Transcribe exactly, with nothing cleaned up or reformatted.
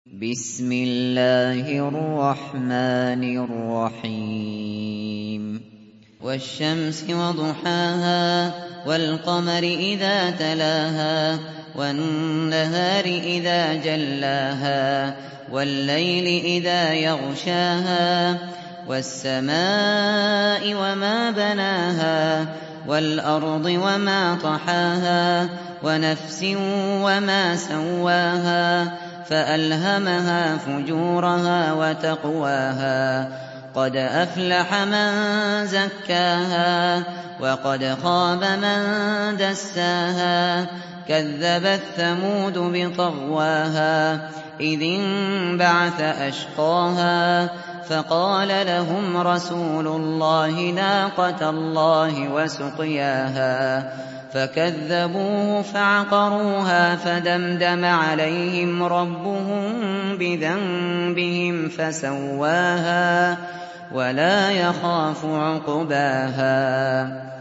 بسم الله الرحمن الرحيم والشمس وضحاها والقمر إذا تلاها والنهار إذا جلاها والليل إذا يغشاها والسماء وما بناها والأرض وما طحاها ونفس وما سواها فألهمها فجورها وتقواها قد أفلح من زكاها وقد خاب من دساها كذبت ثمود بطغواها إذ انبعث أشقاها فقال لهم رسول الله ناقة الله وسقياها فكذبوه فعقروها فدمدم عليهم ربهم بذنبهم فسواها ولا يخاف عقباها